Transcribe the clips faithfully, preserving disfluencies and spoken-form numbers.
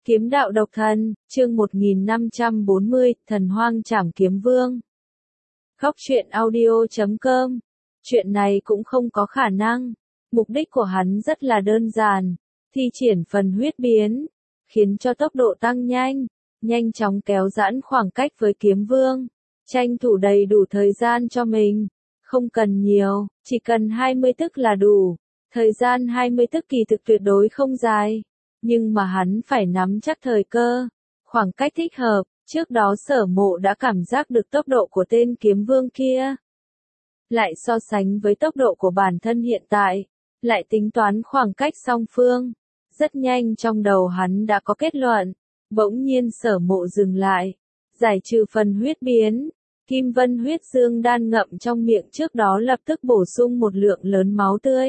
Kiếm đạo độc thần, chương một nghìn năm trăm bốn mươi, Thần Hoang Trảm Kiếm Vương. Góc truyện audio chấm com. Chuyện này cũng không có khả năng. Mục đích của hắn rất là đơn giản, thi triển phần huyết biến, khiến cho tốc độ tăng nhanh, nhanh chóng kéo giãn khoảng cách với kiếm vương, tranh thủ đầy đủ thời gian cho mình. Không cần nhiều, chỉ cần hai mươi tức là đủ. Thời gian hai mươi tức kỳ thực tuyệt đối không dài. Nhưng mà hắn phải nắm chắc thời cơ, khoảng cách thích hợp. Trước đó Sở Mộ đã cảm giác được tốc độ của tên kiếm vương kia. Lại so sánh với tốc độ của bản thân hiện tại, lại tính toán khoảng cách song phương. Rất nhanh trong đầu hắn đã có kết luận. Bỗng nhiên Sở Mộ dừng lại, giải trừ phần huyết biến. Kim Vân huyết dương đan ngậm trong miệng trước đó lập tức bổ sung một lượng lớn máu tươi.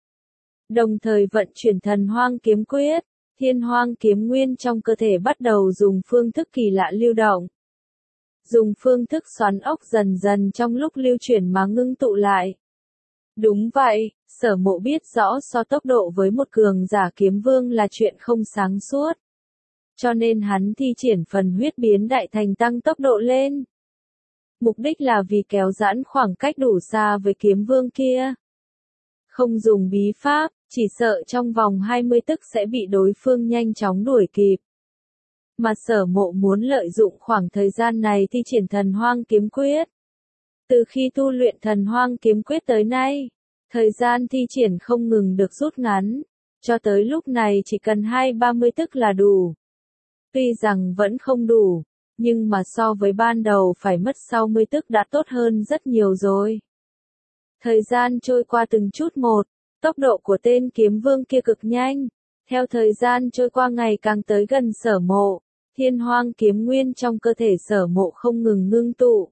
Đồng thời vận chuyển Thần Hoang Kiếm Quyết. Thiên Hoang kiếm nguyên trong cơ thể bắt đầu dùng phương thức kỳ lạ lưu động. Dùng phương thức xoắn ốc dần dần trong lúc lưu chuyển mà ngưng tụ lại. Đúng vậy, Sở Mộ biết rõ so tốc độ với một cường giả kiếm vương là chuyện không sáng suốt. Cho nên hắn thi triển phần huyết biến đại thành tăng tốc độ lên. Mục đích là vì kéo giãn khoảng cách đủ xa với kiếm vương kia. Không dùng bí pháp, chỉ sợ trong vòng hai mươi tức sẽ bị đối phương nhanh chóng đuổi kịp. Mà Sở Mộ muốn lợi dụng khoảng thời gian này thi triển Thần Hoang Kiếm Quyết. Từ khi tu luyện Thần Hoang Kiếm Quyết tới nay, thời gian thi triển không ngừng được rút ngắn, cho tới lúc này chỉ cần hai ba mươi tức là đủ. Tuy rằng vẫn không đủ, nhưng mà so với ban đầu phải mất sáu mươi tức đã tốt hơn rất nhiều rồi. Thời gian trôi qua từng chút một, tốc độ của tên kiếm vương kia cực nhanh. Theo thời gian trôi qua ngày càng tới gần Sở Mộ, Thiên Hoang kiếm nguyên trong cơ thể Sở Mộ không ngừng ngưng tụ.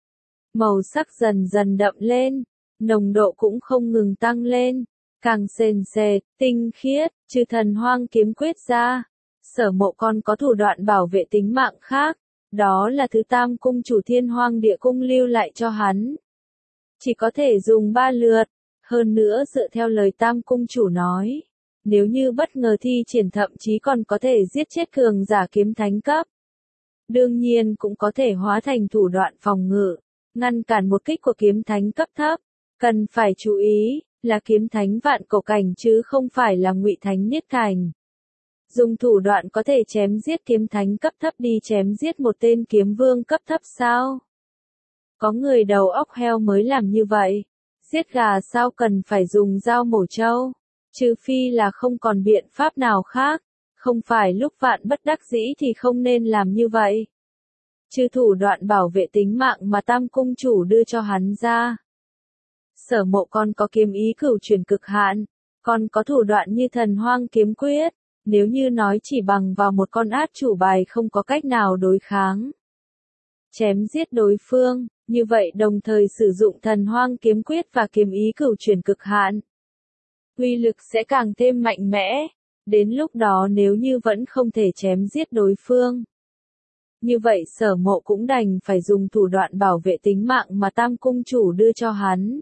Màu sắc dần dần đậm lên, nồng độ cũng không ngừng tăng lên, càng sền sệt, tinh khiết. Trừ Thần Hoang kiếm quyết ra, Sở Mộ còn có thủ đoạn bảo vệ tính mạng khác, đó là thứ Tam cung chủ Thiên Hoang địa cung lưu lại cho hắn. Chỉ có thể dùng ba lượt, hơn nữa dựa theo lời Tam cung chủ nói, nếu như bất ngờ thi triển thậm chí còn có thể giết chết cường giả kiếm thánh cấp. Đương nhiên cũng có thể hóa thành thủ đoạn phòng ngự, ngăn cản một kích của kiếm thánh cấp thấp. Cần phải chú ý, là kiếm thánh vạn cổ cảnh chứ không phải là ngụy thánh niết cảnh. Dùng thủ đoạn có thể chém giết kiếm thánh cấp thấp đi chém giết một tên kiếm vương cấp thấp sao? Có người đầu óc heo mới làm như vậy. Giết gà sao cần phải dùng dao mổ trâu? Trừ phi là không còn biện pháp nào khác. Không phải lúc vạn bất đắc dĩ thì không nên làm như vậy. Trừ thủ đoạn bảo vệ tính mạng mà Tam cung chủ đưa cho hắn ra, Sở Mộ còn có kiếm ý cửu chuyển cực hạn, còn có thủ đoạn như Thần Hoang kiếm quyết. Nếu như nói chỉ bằng vào một con át chủ bài không có cách nào đối kháng, chém giết đối phương, như vậy đồng thời sử dụng Thần Hoang kiếm quyết và kiếm ý cửu chuyển cực hạn, uy lực sẽ càng thêm mạnh mẽ. Đến lúc đó nếu như vẫn không thể chém giết đối phương, như vậy Sở Mộ cũng đành phải dùng thủ đoạn bảo vệ tính mạng mà Tam cung chủ đưa cho hắn.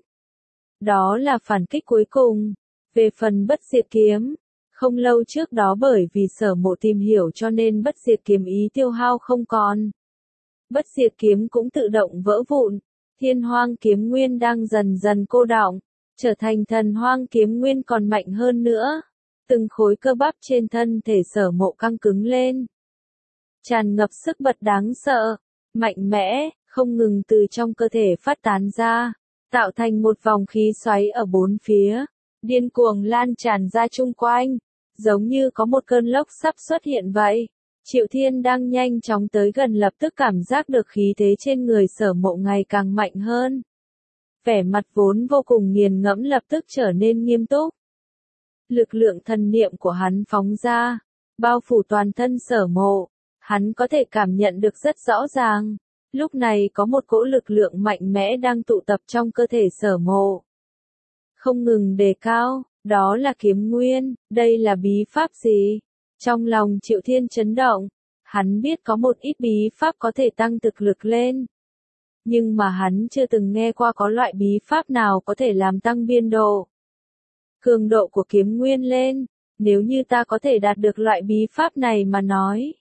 Đó là phản kích cuối cùng. Về phần bất diệt kiếm, không lâu trước đó bởi vì Sở Mộ tìm hiểu cho nên bất diệt kiếm ý tiêu hao không còn. Bất diệt kiếm cũng tự động vỡ vụn. Thiên Hoang kiếm nguyên đang dần dần cô đọng, trở thành Thần Hoang kiếm nguyên còn mạnh hơn nữa. Từng khối cơ bắp trên thân thể Sở Mộ căng cứng lên, tràn ngập sức bật đáng sợ, mạnh mẽ, không ngừng từ trong cơ thể phát tán ra, tạo thành một vòng khí xoáy ở bốn phía, điên cuồng lan tràn ra chung quanh, giống như có một cơn lốc sắp xuất hiện vậy. Triệu Thiên đang nhanh chóng tới gần lập tức cảm giác được khí thế trên người Sở Mộ ngày càng mạnh hơn. Vẻ mặt vốn vô cùng nghiền ngẫm lập tức trở nên nghiêm túc. Lực lượng thần niệm của hắn phóng ra, bao phủ toàn thân Sở Mộ. Hắn có thể cảm nhận được rất rõ ràng, lúc này có một cỗ lực lượng mạnh mẽ đang tụ tập trong cơ thể Sở Mộ. Không ngừng đề cao, đó là kiếm nguyên, đây là bí pháp gì? Trong lòng Triệu Thiên chấn động, hắn biết có một ít bí pháp có thể tăng thực lực lên. Nhưng mà hắn chưa từng nghe qua có loại bí pháp nào có thể làm tăng biên độ, cường độ của kiếm nguyên lên. nếu như ta có thể đạt được loại bí pháp này mà nói.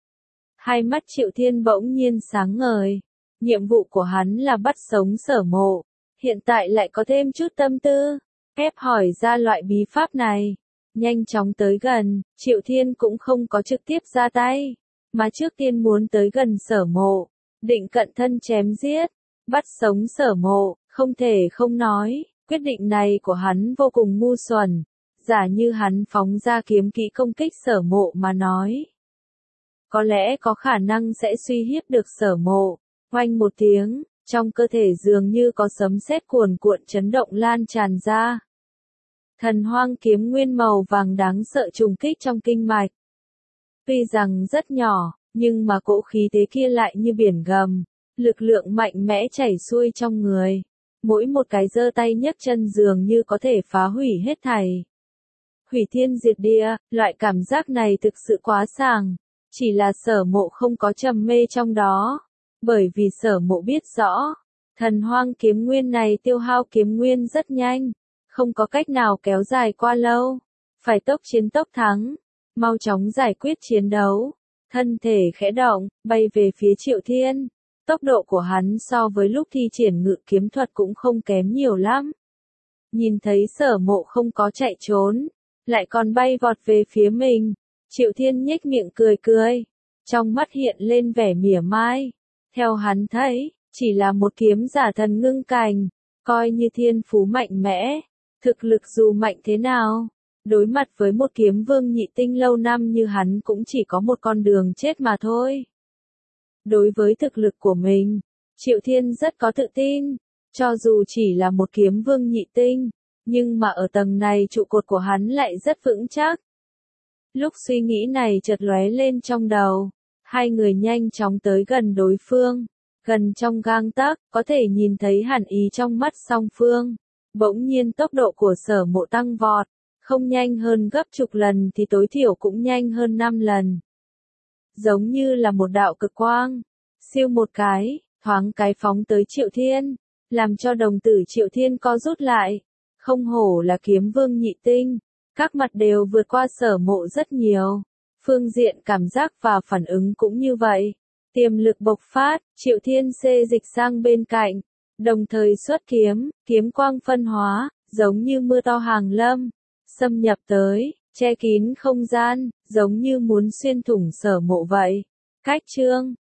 Hai mắt Triệu Thiên bỗng nhiên sáng ngời. Nhiệm vụ của hắn là bắt sống Sở Mộ, hiện tại lại có thêm chút tâm tư, ép hỏi ra loại bí pháp này. Nhanh chóng tới gần, Triệu Thiên cũng không có trực tiếp ra tay, mà trước tiên muốn tới gần Sở Mộ, định cận thân chém giết, bắt sống Sở Mộ, không thể không nói, quyết định này của hắn vô cùng ngu xuẩn. Giả như hắn phóng ra kiếm kỹ công kích Sở Mộ mà nói, có lẽ có khả năng sẽ suy hiếp được Sở Mộ. Oanh một tiếng, trong cơ thể dường như có sấm sét cuồn cuộn chấn động lan tràn ra. Thần hoang kiếm nguyên màu vàng đáng sợ trùng kích trong kinh mạch. Tuy rằng rất nhỏ, nhưng mà cỗ khí thế kia lại như biển gầm, lực lượng mạnh mẽ chảy xuôi trong người. Mỗi một cái giơ tay nhấc chân dường như có thể phá hủy hết thảy. Hủy thiên diệt địa, loại cảm giác này thực sự quá sảng, chỉ là Sở Mộ không có trầm mê trong đó. Bởi vì Sở Mộ biết rõ, thần hoang kiếm nguyên này tiêu hao kiếm nguyên rất nhanh, không có cách nào kéo dài qua lâu, phải tốc chiến tốc thắng, mau chóng giải quyết chiến đấu. Thân thể khẽ động, bay về phía Triệu Thiên, tốc độ của hắn so với lúc thi triển ngự kiếm thuật cũng không kém nhiều lắm. Nhìn thấy Sở Mộ không có chạy trốn, lại còn bay vọt về phía mình, Triệu Thiên nhếch miệng cười cười, trong mắt hiện lên vẻ mỉa mai. Theo hắn thấy, chỉ là một kiếm giả thần ngưng cành, coi như thiên phú mạnh mẽ, thực lực dù mạnh thế nào, đối mặt với một kiếm vương nhị tinh lâu năm như hắn cũng chỉ có một con đường chết mà thôi. Đối với thực lực của mình, Triệu Thiên rất có tự tin, cho dù chỉ là một kiếm vương nhị tinh, nhưng mà ở tầng này trụ cột của hắn lại rất vững chắc. Lúc suy nghĩ này chợt lóe lên trong đầu, hai người nhanh chóng tới gần đối phương, gần trong gang tấc, có thể nhìn thấy hàn ý trong mắt song phương. Bỗng nhiên tốc độ của Sở Mộ tăng vọt, không nhanh hơn gấp chục lần thì tối thiểu cũng nhanh hơn năm lần. Giống như là một đạo cực quang, siêu một cái, thoáng cái phóng tới Triệu Thiên, làm cho đồng tử Triệu Thiên co rút lại. Không hổ là kiếm vương nhị tinh, các mặt đều vượt qua Sở Mộ rất nhiều. Phương diện cảm giác và phản ứng cũng như vậy. Tiềm lực bộc phát, Triệu Thiên xê dịch sang bên cạnh, đồng thời xuất kiếm, kiếm quang phân hóa, giống như mưa to hàng lâm, xâm nhập tới, che kín không gian, giống như muốn xuyên thủng Sở Mộ vậy. Cách chương